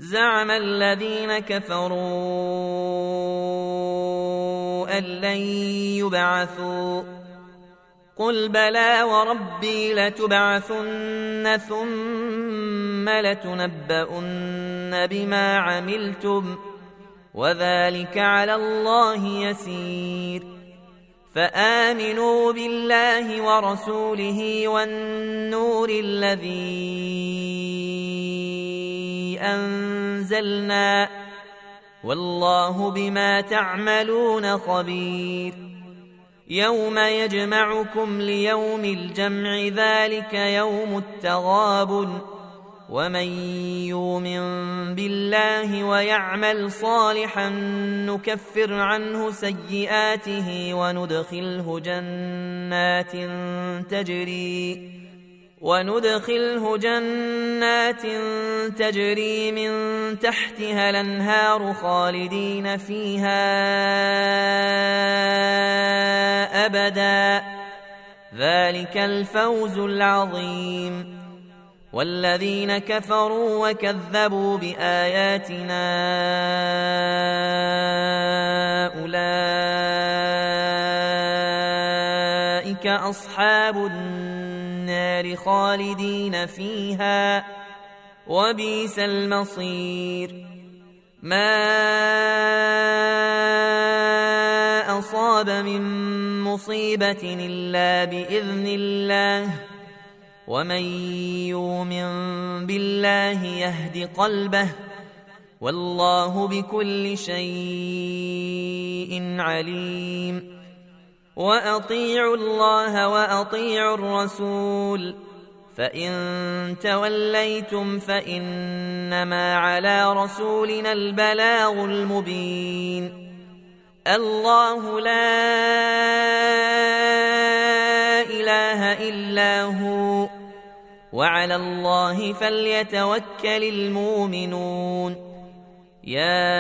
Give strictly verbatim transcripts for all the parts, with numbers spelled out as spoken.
زعم الذين كفروا أن لن يبعثوا قل بلى وربي لتبعثن ثم لتنبؤن بما عملتم وذلك على الله يسير فآمنوا بالله ورسوله والنور الذي أنزلنا والله بما تعملون خبير يوم يجمعكم ليوم الجمع ذلك يوم التغابن ومن يؤمن بالله ويعمل صالحا نكفر عنه سيئاته وندخله جنات تجري وندخله جنات تجري من تحتها الأنهار خالدين فيها أبدا ذلك الفوز العظيم والذين كفروا وكذبوا بآياتنا أولئك أصحاب النار خالدين فيها وبئس المصير ما أصاب من مصيبة إلا بإذن الله ومن يؤمن بالله يهد قلبه والله بكل شيء عليم وأطيعوا الله وأطيعوا الرسول فإن توليتم فإنما على رسولنا البلاغ المبين الله لا إله إلا هو وعلى الله فليتوكل المؤمنون يا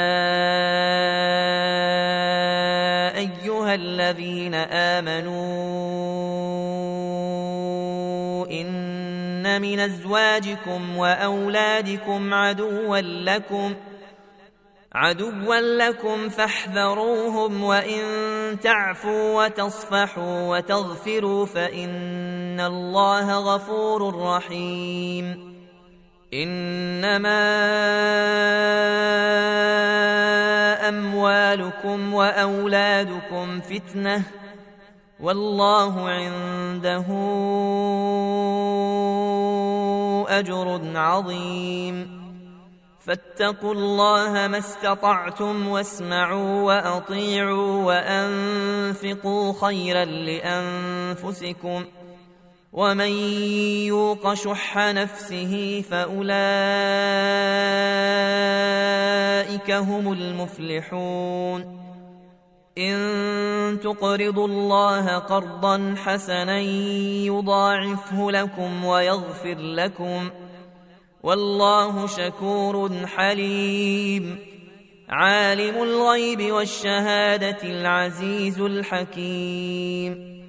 أيها الذين آمنوا إن من أزواجكم وأولادكم عدوا لكم عدوا لكم فاحذروهم وإن تعفوا وتصفحوا وتغفروا فإن الله غفور رحيم إنما أموالكم وأولادكم فتنة والله عنده أجر عظيم فاتقوا الله ما استطعتم واسمعوا وأطيعوا وأنفقوا خيرا لأنفسكم ومن يوق شح نفسه فأولئك هم المفلحون إن تقرضوا الله قرضا حسنا يضاعفه لكم ويغفر لكم والله شكور حليم عالم الغيب والشهادة العزيز الحكيم